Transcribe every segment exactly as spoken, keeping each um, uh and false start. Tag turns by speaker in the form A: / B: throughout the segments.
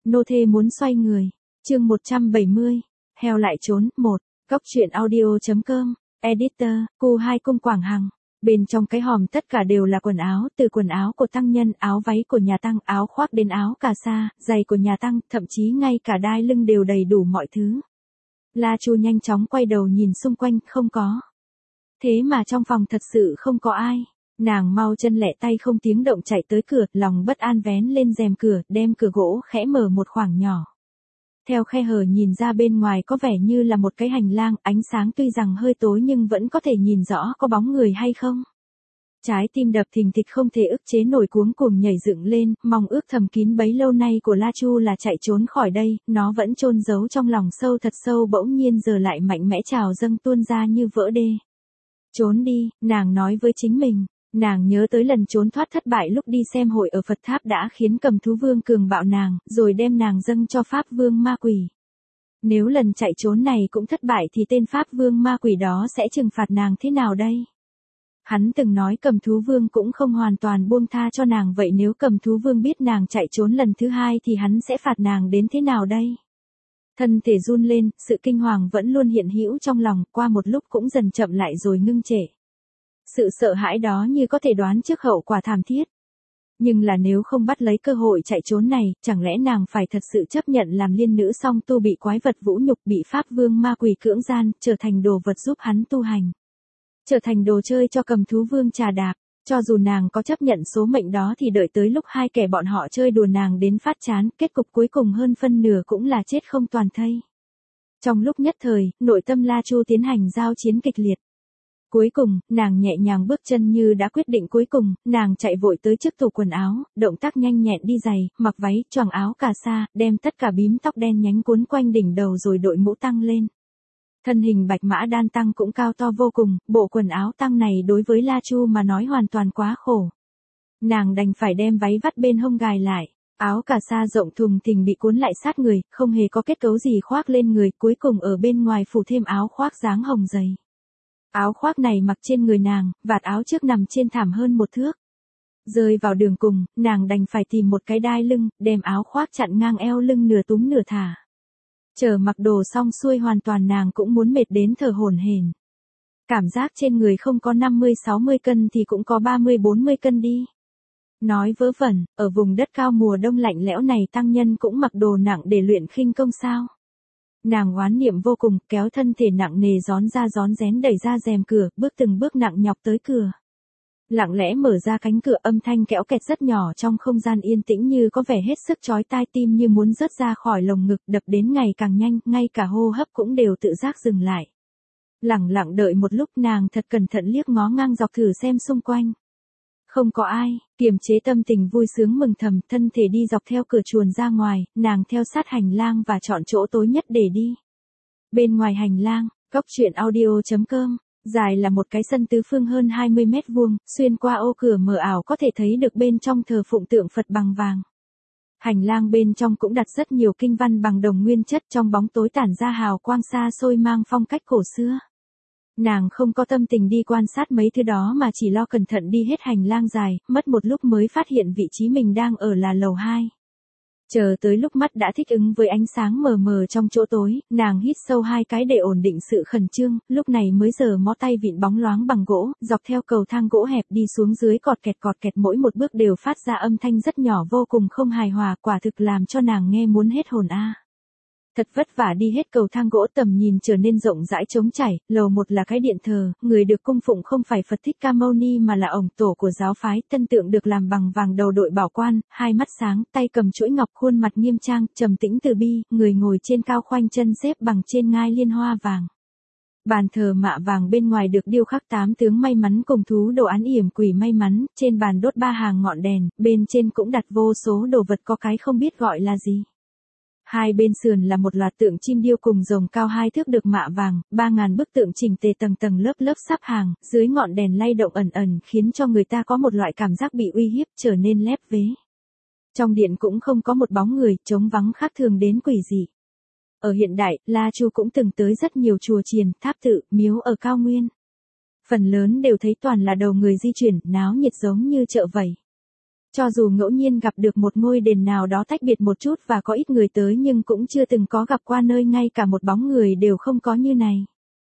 A: Nô thê muốn xoay người. Chương một trăm bảy mươi. Heo lại trốn. một. Cóc truyện audio.com. Editor, Cu Hai Cung Quảng Hằng. Bên trong cái hòm tất cả đều là quần áo, từ quần áo của tăng nhân, áo váy của nhà tăng, áo khoác đến áo cà sa, giày của nhà tăng, thậm chí ngay cả đai lưng đều đầy đủ mọi thứ. La Chu nhanh chóng quay đầu nhìn xung quanh, không có. Thế mà trong phòng thật sự không có ai. Nàng mau chân lẹ tay không tiếng động chạy tới cửa, lòng bất an vén lên rèm cửa, đem cửa gỗ khẽ mở một khoảng nhỏ. Theo khe hở nhìn ra bên ngoài có vẻ như là một cái hành lang, ánh sáng tuy rằng hơi tối nhưng vẫn có thể nhìn rõ có bóng người hay không. Trái tim đập thình thịch không thể ức chế nổi cuống cuồng nhảy dựng lên, mong ước thầm kín bấy lâu nay của La Chu là chạy trốn khỏi đây, nó vẫn chôn giấu trong lòng sâu thật sâu bỗng nhiên giờ lại mạnh mẽ trào dâng tuôn ra như vỡ đê. Trốn đi, nàng nói với chính mình. Nàng nhớ tới lần trốn thoát thất bại lúc đi xem hội ở Phật Tháp đã khiến Cầm Thú Vương cường bạo nàng, rồi đem nàng dâng cho Pháp Vương ma quỷ. Nếu lần chạy trốn này cũng thất bại thì tên Pháp Vương ma quỷ đó sẽ trừng phạt nàng thế nào đây? Hắn từng nói Cầm Thú Vương cũng không hoàn toàn buông tha cho nàng, vậy nếu Cầm Thú Vương biết nàng chạy trốn lần thứ hai thì hắn sẽ phạt nàng đến thế nào đây? Thân thể run lên, sự kinh hoàng vẫn luôn hiện hữu trong lòng, qua một lúc cũng dần chậm lại rồi ngưng trệ. Sự sợ hãi đó như có thể đoán trước hậu quả thảm thiết. Nhưng là nếu không bắt lấy cơ hội chạy trốn này, chẳng lẽ nàng phải thật sự chấp nhận làm liên nữ song tu bị quái vật vũ nhục, bị Pháp Vương ma quỷ cưỡng gian, trở thành đồ vật giúp hắn tu hành. Trở thành đồ chơi cho Cầm Thú Vương trà đạp. Cho dù nàng có chấp nhận số mệnh đó thì đợi tới lúc hai kẻ bọn họ chơi đùa nàng đến phát chán, kết cục cuối cùng hơn phân nửa cũng là chết không toàn thây. Trong lúc nhất thời, nội tâm La Chu tiến hành giao chiến kịch liệt. Cuối cùng, nàng nhẹ nhàng bước chân như đã quyết định cuối cùng, nàng chạy vội tới trước tủ quần áo, động tác nhanh nhẹn đi giày, mặc váy, choàng áo cà sa, đem tất cả bím tóc đen nhánh cuốn quanh đỉnh đầu rồi đội mũ tăng lên. Thân hình bạch mã đan tăng cũng cao to vô cùng, bộ quần áo tăng này đối với La Chu mà nói hoàn toàn quá khổ. Nàng đành phải đem váy vắt bên hông gài lại, áo cà sa rộng thùng thình bị cuốn lại sát người, không hề có kết cấu gì khoác lên người, cuối cùng ở bên ngoài phủ thêm áo khoác dáng hồng dày. Áo khoác này mặc trên người nàng, vạt áo trước nằm trên thảm hơn một thước. Rơi vào đường cùng, nàng đành phải tìm một cái đai lưng, đem áo khoác chặn ngang eo lưng nửa túm nửa thả. Chờ mặc đồ xong xuôi hoàn toàn nàng cũng muốn mệt đến thở hổn hển. Cảm giác trên người không có năm mươi sáu mươi cân thì cũng có ba mươi bốn mươi cân đi. Nói vớ vẩn, ở vùng đất cao mùa đông lạnh lẽo này tăng nhân cũng mặc đồ nặng để luyện khinh công sao. Nàng oán niệm vô cùng, kéo thân thể nặng nề rón ra rón rén đẩy ra rèm cửa, bước từng bước nặng nhọc tới cửa. Lặng lẽ mở ra cánh cửa, âm thanh kẽo kẹt rất nhỏ trong không gian yên tĩnh như có vẻ hết sức chói tai, tim như muốn rớt ra khỏi lồng ngực, đập đến ngày càng nhanh, ngay cả hô hấp cũng đều tự giác dừng lại. Lặng lặng đợi một lúc, nàng thật cẩn thận liếc ngó ngang dọc thử xem xung quanh. Không có ai, kiềm chế tâm tình vui sướng mừng thầm, thân thể đi dọc theo cửa chuồn ra ngoài, nàng theo sát hành lang và chọn chỗ tối nhất để đi. Bên ngoài hành lang, Cóc truyện audio.com, dài là một cái sân tứ phương hơn hai mươi mét vuông, xuyên qua ô cửa mờ ảo có thể thấy được bên trong thờ phụng tượng Phật bằng vàng. Hành lang bên trong cũng đặt rất nhiều kinh văn bằng đồng nguyên chất, trong bóng tối tản ra hào quang xa xôi mang phong cách cổ xưa. Nàng không có tâm tình đi quan sát mấy thứ đó mà chỉ lo cẩn thận đi hết hành lang dài, mất một lúc mới phát hiện vị trí mình đang ở là lầu hai. Chờ tới lúc mắt đã thích ứng với ánh sáng mờ mờ trong chỗ tối, nàng hít sâu hai cái để ổn định sự khẩn trương, lúc này mới giở mó tay vịn bóng loáng bằng gỗ, dọc theo cầu thang gỗ hẹp đi xuống dưới, cọt kẹt cọt kẹt mỗi một bước đều phát ra âm thanh rất nhỏ vô cùng không hài hòa, quả thực làm cho nàng nghe muốn hết hồn a. Thật vất vả đi hết cầu thang gỗ, tầm nhìn trở nên rộng rãi trống trải, lầu một là cái điện thờ, người được cung phụng không phải Phật Thích Ca Mâu Ni mà là ổng tổ của giáo phái, tân tượng được làm bằng vàng, đầu đội bảo quan, hai mắt sáng, tay cầm chuỗi ngọc, khuôn mặt nghiêm trang, trầm tĩnh từ bi, người ngồi trên cao khoanh chân xếp bằng trên ngai liên hoa vàng. Bàn thờ mạ vàng bên ngoài được điêu khắc tám tướng may mắn cùng thú đồ án yểm quỷ may mắn, trên bàn đốt ba hàng ngọn đèn, bên trên cũng đặt vô số đồ vật có cái không biết gọi là gì. Hai bên sườn là một loạt tượng chim điêu cùng rồng cao hai thước được mạ vàng, ba ngàn bức tượng chỉnh tề tầng tầng lớp lớp sắp hàng, dưới ngọn đèn lay động ẩn ẩn khiến cho người ta có một loại cảm giác bị uy hiếp, trở nên lép vế. Trong điện cũng không có một bóng người, trống vắng khác thường đến quỷ dị. Ở hiện đại, La Chu cũng từng tới rất nhiều chùa chiền, tháp tự, miếu ở cao nguyên. Phần lớn đều thấy toàn là đầu người di chuyển, náo nhiệt giống như chợ vậy. Cho dù ngẫu nhiên gặp được một ngôi đền nào đó tách biệt một chút và có ít người tới nhưng cũng chưa từng có gặp qua nơi ngay cả một bóng người đều không có như này.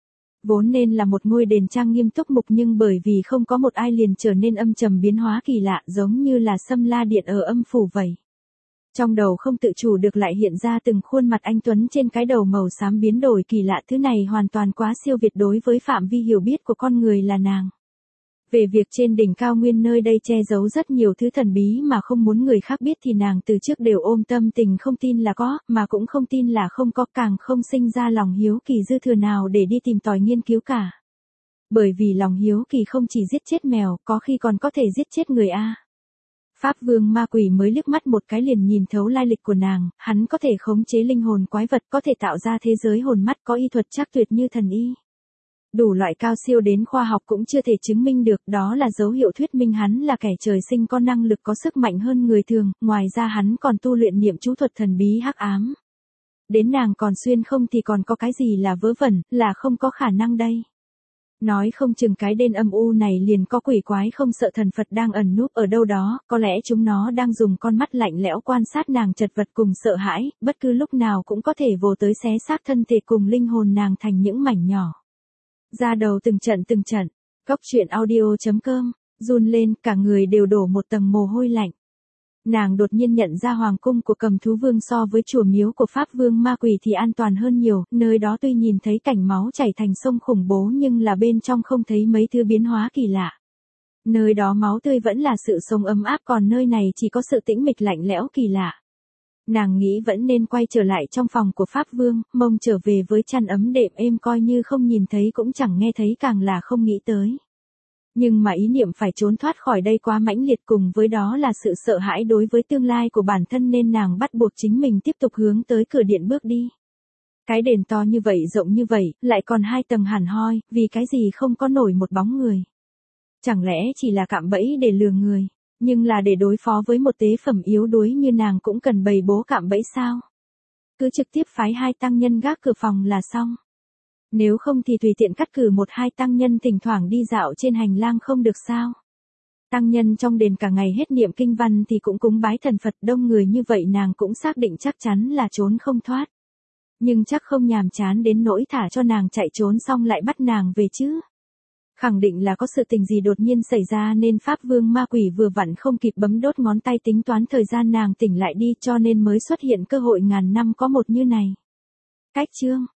A: Vốn nên là một ngôi đền trang nghiêm túc mục nhưng bởi vì không có một ai liền trở nên âm trầm biến hóa kỳ lạ giống như là Sâm La Điện ở âm phủ vậy. Trong đầu không tự chủ được lại hiện ra từng khuôn mặt anh Tuấn trên cái đầu màu xám biến đổi kỳ lạ, thứ này hoàn toàn quá siêu việt đối với phạm vi hiểu biết của con người là nàng. Về việc trên đỉnh cao nguyên nơi đây che giấu rất nhiều thứ thần bí mà không muốn người khác biết thì nàng từ trước đều ôm tâm tình không tin là có, mà cũng không tin là không có, càng không sinh ra lòng hiếu kỳ dư thừa nào để đi tìm tòi nghiên cứu cả. Bởi vì lòng hiếu kỳ không chỉ giết chết mèo, có khi còn có thể giết chết người a. Pháp Vương Ma Quỷ mới liếc mắt một cái liền nhìn thấu lai lịch của nàng, hắn có thể khống chế linh hồn quái vật, có thể tạo ra thế giới hồn mắt, có y thuật chắc tuyệt như thần y. Đủ loại cao siêu đến khoa học cũng chưa thể chứng minh được, đó là dấu hiệu thuyết minh hắn là kẻ trời sinh có năng lực có sức mạnh hơn người thường, ngoài ra hắn còn tu luyện niệm chú thuật thần bí hắc ám. Đến nàng còn xuyên không thì còn có cái gì là vớ vẩn, là không có khả năng đây. Nói không chừng cái đền âm u này liền có quỷ quái không sợ thần Phật đang ẩn núp ở đâu đó, có lẽ chúng nó đang dùng con mắt lạnh lẽo quan sát nàng chật vật cùng sợ hãi, bất cứ lúc nào cũng có thể vồ tới xé xác thân thể cùng linh hồn nàng thành những mảnh nhỏ. Ra đầu từng trận từng trận, Cốc Truyện Audio chấm com, run lên, cả người đều đổ một tầng mồ hôi lạnh. Nàng đột nhiên nhận ra hoàng cung của Cầm Thú Vương so với chùa miếu của Pháp Vương Ma Quỷ thì an toàn hơn nhiều, nơi đó tuy nhìn thấy cảnh máu chảy thành sông khủng bố nhưng là bên trong không thấy mấy thứ biến hóa kỳ lạ. Nơi đó máu tươi vẫn là sự sống ấm áp, còn nơi này chỉ có sự tĩnh mịch lạnh lẽo kỳ lạ. Nàng nghĩ vẫn nên quay trở lại trong phòng của Pháp Vương, mong trở về với chăn ấm đệm êm, coi như không nhìn thấy cũng chẳng nghe thấy, càng là không nghĩ tới. Nhưng mà ý niệm phải trốn thoát khỏi đây quá mãnh liệt, cùng với đó là sự sợ hãi đối với tương lai của bản thân nên nàng bắt buộc chính mình tiếp tục hướng tới cửa điện bước đi. Cái đền to như vậy, rộng như vậy, lại còn hai tầng hẳn hoi, vì cái gì không có nổi một bóng người. Chẳng lẽ chỉ là cạm bẫy để lừa người, nhưng là để đối phó với một tế phẩm yếu đuối như nàng cũng cần bày bố cạm bẫy sao? Cứ trực tiếp phái hai tăng nhân gác cửa phòng là xong. Nếu không thì tùy tiện cắt cử một hai tăng nhân thỉnh thoảng đi dạo trên hành lang không được sao? Tăng nhân trong đền cả ngày hết niệm kinh văn thì cũng cúng bái thần Phật, đông người như vậy nàng cũng xác định chắc chắn là trốn không thoát. Nhưng chắc không nhàm chán đến nỗi thả cho nàng chạy trốn xong lại bắt nàng về chứ. Khẳng định là có sự tình gì đột nhiên xảy ra nên Pháp Vương Ma Quỷ vừa vặn không kịp bấm đốt ngón tay tính toán thời gian nàng tỉnh lại đi, cho nên mới xuất hiện cơ hội ngàn năm có một như này. Cách chương